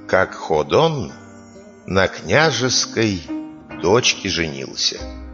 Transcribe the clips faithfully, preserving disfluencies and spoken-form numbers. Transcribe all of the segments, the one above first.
как Ходон на княжеской дочке женился.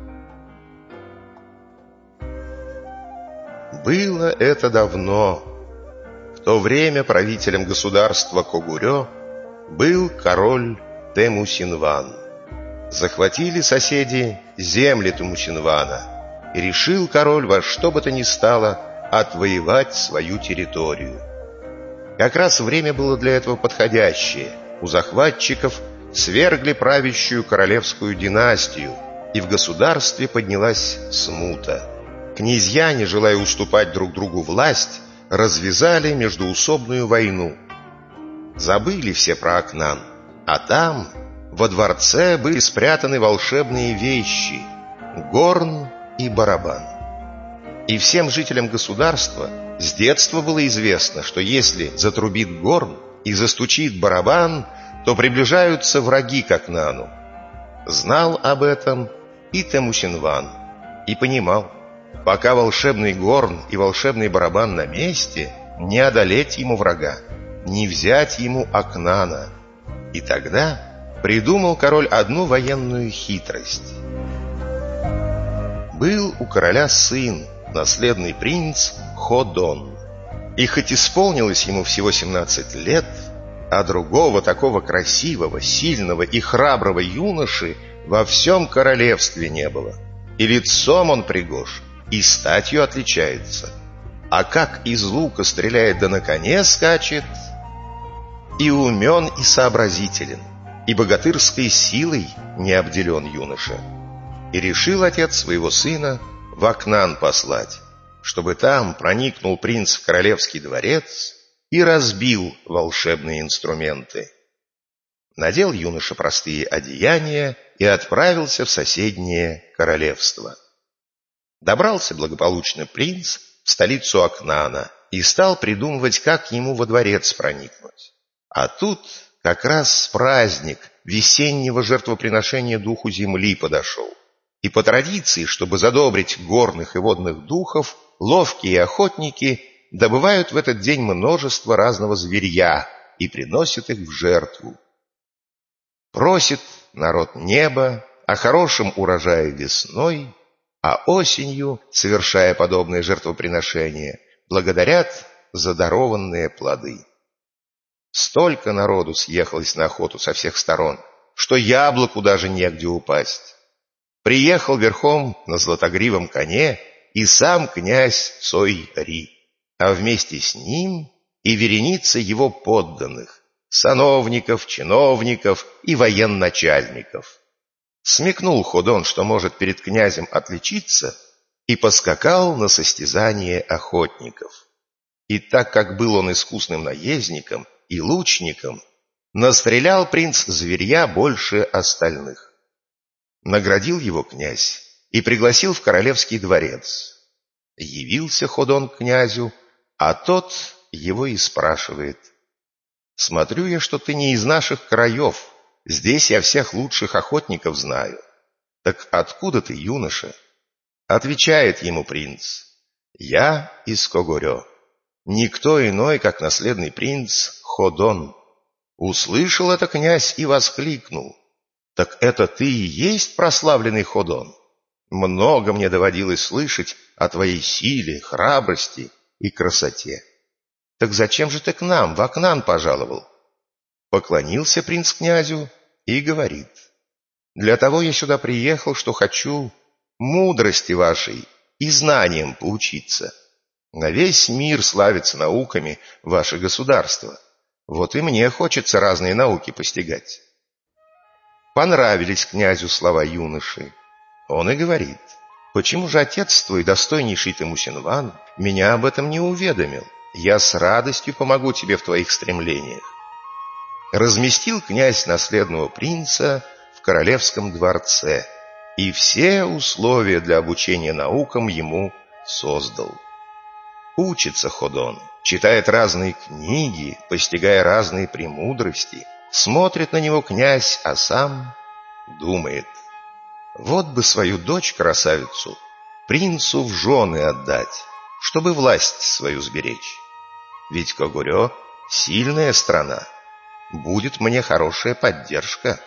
Было это давно. В то время правителем государства Когурё был король Темусинван. Захватили соседи земли Темусинвана, и решил король во что бы то ни стало отвоевать свою территорию. Как раз время было для этого подходящее. У захватчиков свергли правящую королевскую династию, и в государстве поднялась смута. Князья, не желая уступать друг другу власть, развязали междоусобную войну. Забыли все про Акнан, а там, во дворце, были спрятаны волшебные вещи — горн и барабан. И всем жителям государства с детства было известно, что если затрубит горн и застучит барабан, то приближаются враги к Акнану. Знал об этом и Темусинван, и понимал, пока волшебный горн и волшебный барабан на месте, не одолеть ему врага, не взять ему Акнана. И тогда придумал король одну военную хитрость. Был у короля сын, наследный принц Ходон. И хоть исполнилось ему всего семнадцать лет, а другого такого красивого, сильного и храброго юноши во всем королевстве не было. И лицом он пригож, и статью отличается. А как из лука стреляет да на коне скачет, и умен, и сообразителен, и богатырской силой не обделен юноша. И решил отец своего сына в Акнан послать, чтобы там проникнул принц в королевский дворец и разбил волшебные инструменты. Надел юноша простые одеяния и отправился в соседнее королевство. Добрался благополучно принц в столицу Акнана и стал придумывать, как ему во дворец проникнуть. А тут как раз праздник весеннего жертвоприношения духу земли подошел. И по традиции, чтобы задобрить горных и водных духов, ловкие охотники добывают в этот день множество разного зверья и приносят их в жертву. Просит народ неба о хорошем урожае весной, а осенью, совершая подобное жертвоприношение, благодарят за дарованные плоды. Столько народу съехалось на охоту со всех сторон, что яблоку даже негде упасть. Приехал верхом на златогривом коне и сам князь Цой-Ри, а вместе с ним и вереница его подданных, сановников, чиновников и военачальников. Смекнул Ходон, что может перед князем отличиться, и поскакал на состязание охотников. И так как был он искусным наездником и лучником, настрелял принц зверья больше остальных. Наградил его князь и пригласил в королевский дворец. Явился Ходон к князю, а тот его и спрашивает: «Смотрю я, что ты не из наших краев. Здесь я всех лучших охотников знаю. Так откуда ты, юноша?» Отвечает ему принц: «Я из Когурё. Никто иной, как наследный принц Ходон». Услышал это князь и воскликнул: «Так это ты и есть прославленный Ходон? Много мне доводилось слышать о твоей силе, храбрости и красоте. Так зачем же ты к нам, в Акнан, пожаловал?» Поклонился принц князю и говорит: «Для того я сюда приехал, что хочу мудрости вашей и знаниям поучиться. На весь мир славится науками ваше государство. Вот и мне хочется разные науки постигать». Понравились князю слова юноши. Он и говорит: «Почему же отец твой, достойнейший Темусинван, меня об этом не уведомил? Я с радостью помогу тебе в твоих стремлениях». Разместил князь наследного принца в королевском дворце и все условия для обучения наукам ему создал. Учится Ходон, читает разные книги, постигая разные премудрости. Смотрит на него князь, а сам думает: вот бы свою дочь-красавицу принцу в жены отдать, чтобы власть свою сберечь. Ведь Когурё — сильная страна. будет мне хорошая поддержка.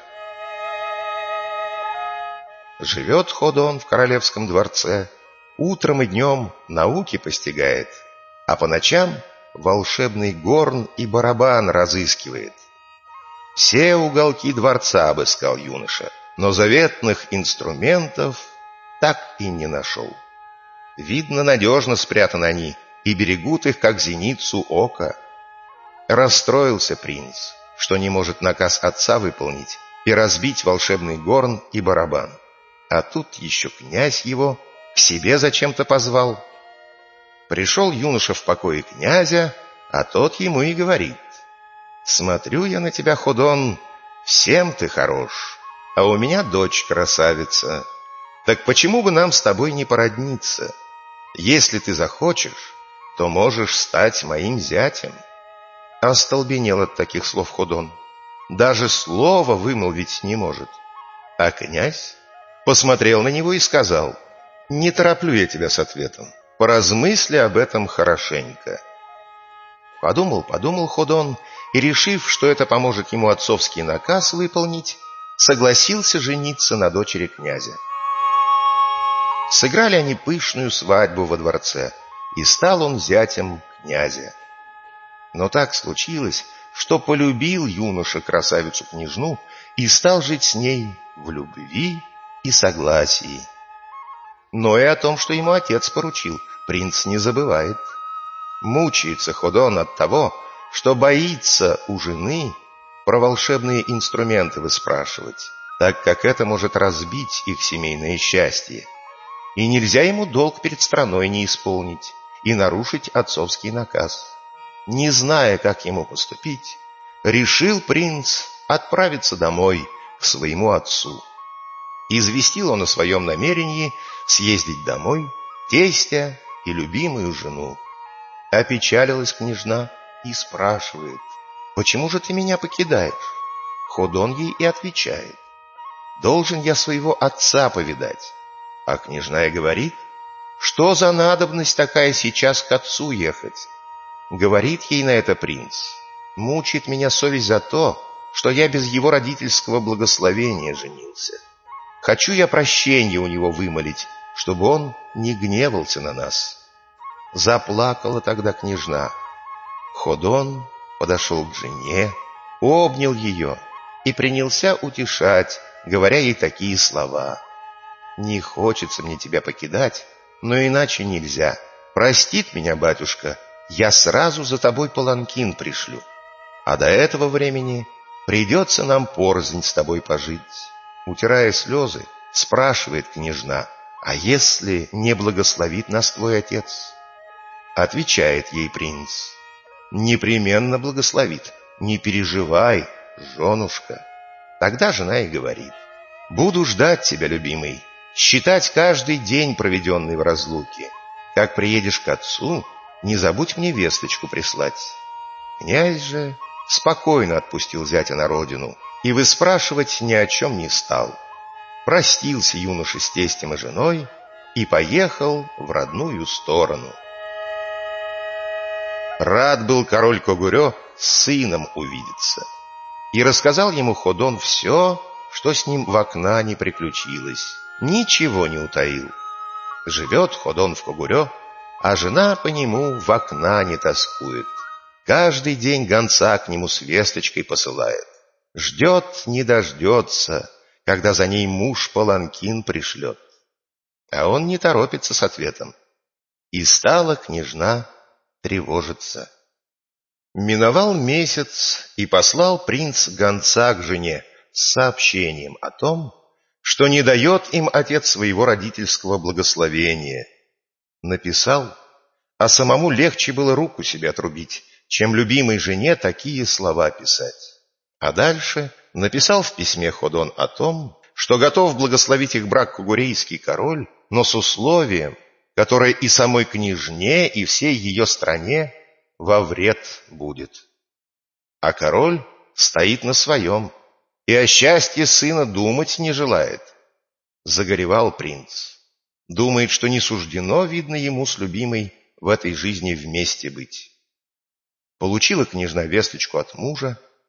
Живет Ходон в королевском дворце, утром и днем науки постигает, а по ночам волшебный горн и барабан разыскивает. Все уголки дворца обыскал юноша, но заветных инструментов так и не нашел. Видно, надежно спрятаны они, и берегут их, как зеницу ока. Расстроился принц, что не может наказ отца выполнить и разбить волшебный горн и барабан. А тут еще князь его к себе зачем-то позвал. Пришел юноша в покое князя, а тот ему и говорит: «Смотрю я на тебя, Ходон, всем ты хорош, а у меня дочь красавица. Так почему бы нам с тобой не породниться? Если ты захочешь, то можешь стать моим зятем». Остолбенел от таких слов Ходон, даже слова вымолвить не может. А князь посмотрел на него и сказал: «Не тороплю я тебя с ответом, поразмысли об этом хорошенько». Подумал, подумал Ходон, и, решив, что это поможет ему отцовский наказ выполнить, согласился жениться на дочери князя. Сыграли они пышную свадьбу во дворце, и стал он зятем князя. Но так случилось, что полюбил юноша красавицу-княжну и стал жить с ней в любви и согласии. Но и о том, что ему отец поручил, принц не забывает. Мучается Ходон от того, что боится у жены про волшебные инструменты выспрашивать, так как это может разбить их семейное счастье. И нельзя ему долг перед страной не исполнить и нарушить отцовский наказ. Не зная, как ему поступить, решил принц отправиться домой к своему отцу. Известил он о своем намерении съездить домой тестя и любимую жену. Опечалилась княжна и спрашивает: «Почему же ты меня покидаешь?» Ходон ей и отвечает: «Должен я своего отца повидать». А княжна и говорит: «Что за надобность такая сейчас к отцу ехать?» Говорит ей на это принц: «Мучает меня совесть за то, что я без его родительского благословения женился. Хочу я прощения у него вымолить, чтобы он не гневался на нас». Заплакала тогда княжна. Ходон подошел к жене, обнял ее и принялся утешать, говоря ей такие слова: «Не хочется мне тебя покидать, но иначе нельзя. Простит меня батюшка, я сразу за тобой паланкин пришлю. А до этого времени придется нам порознь с тобой пожить». Утирая слезы, спрашивает княжна: «А если не благословит нас твой отец?» Отвечает ей принц: «Непременно благословит, не переживай, женушка». Тогда жена и говорит: «Буду ждать тебя, любимый, считать каждый день, проведенный в разлуке. Как приедешь к отцу, не забудь мне весточку прислать». Князь же спокойно отпустил зятя на родину и выспрашивать ни о чем не стал. Простился юноша с тестем и женой и поехал в родную сторону. Рад был король Когурё с сыном увидеться, и рассказал ему Ходон все, что с ним в Акнане приключилось, ничего не утаил. Живет Ходон в Когурё, а жена по нему в Акнане тоскует. Каждый день гонца к нему с весточкой посылает. Ждет, не дождется, когда за ней муж паланкин пришлет. А он не торопится с ответом. И стала княжна тревожиться. Миновал месяц, и послал принц гонца к жене с сообщением о том, что не дает им отец своего родительского благословения. Написал, а самому легче было руку себе отрубить, чем любимой жене такие слова писать. А дальше написал в письме Ходон о том, что готов благословить их брак когурейский король, но с условием, которое и самой княжне, и всей ее стране во вред будет. А король стоит на своем, и о счастье сына думать не желает. Загоревал принц. Думает, что не суждено, видно, ему с любимой в этой жизни вместе быть. Получила княжна весточку от мужа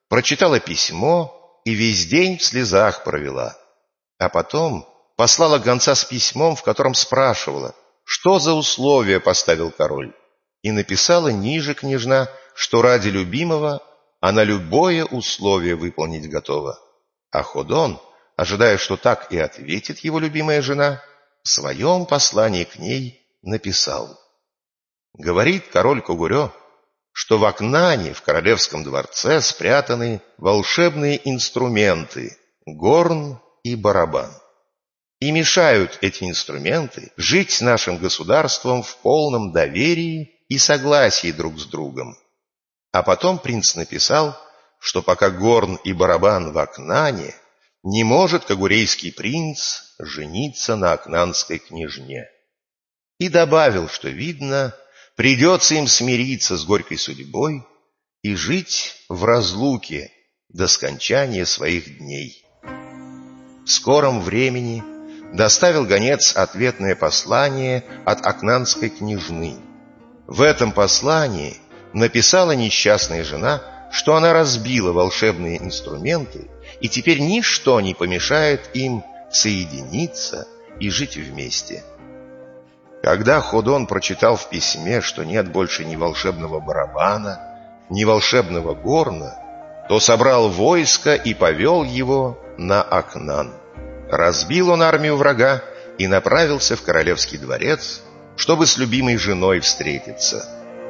прочитала письмо и весь день в слезах провела. А потом послала гонца с письмом, в котором спрашивала, что за условия поставил король, и написала ниже княжна, что ради любимого она любое условие выполнить готова. А Ходон, ожидая, что так и ответит его любимая жена, в своем послании к ней написал: «Говорит король Когурё, что в Акнане, в королевском дворце, спрятаны волшебные инструменты — горн и барабан. И мешают эти инструменты жить с нашим государством в полном доверии и согласии друг с другом». А потом принц написал, что пока горн и барабан в Акнане, не может когурейский принц жениться на акнанской княжне. И добавил, что, видно, придется им смириться с горькой судьбой и жить в разлуке до скончания своих дней. В скором времени доставил гонец ответное послание от акнанской княжны. В этом послании написала несчастная жена, что она разбила волшебные инструменты, и теперь ничто не помешает им соединиться и жить вместе. Когда Ходон прочитал в письме, что нет больше ни волшебного барабана, ни волшебного горна, то собрал войско и повел его на Акнан. Разбил он армию врага и направился в королевский дворец, чтобы с любимой женой встретиться.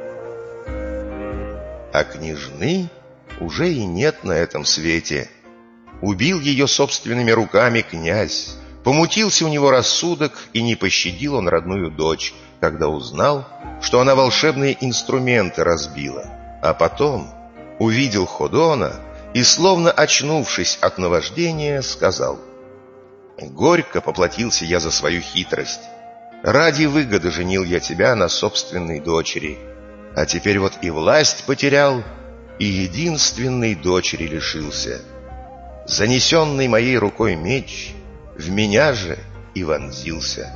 А княжны уже и нет на этом свете. Убил ее собственными руками князь, помутился у него рассудок, и не пощадил он родную дочь, когда узнал, что она волшебные инструменты разбила. А потом увидел Ходона и, словно очнувшись от наваждения, сказал: «Горько поплатился я за свою хитрость. Ради выгоды женил я тебя на собственной дочери. А теперь вот и власть потерял, и единственной дочери лишился. Занесенный моей рукой меч в меня же и вонзился».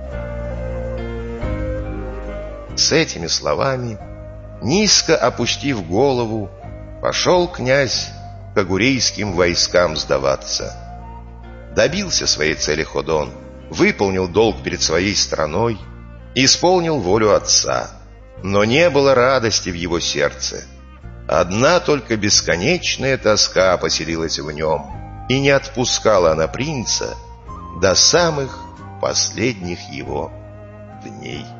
С этими словами, низко опустив голову, пошел князь к когурейским войскам сдаваться. Добился своей цели Ходон, выполнил долг перед своей страной, исполнил волю отца. Но не было радости в его сердце. Одна только бесконечная тоска поселилась в нем, и не отпускала она принца до самых последних его дней.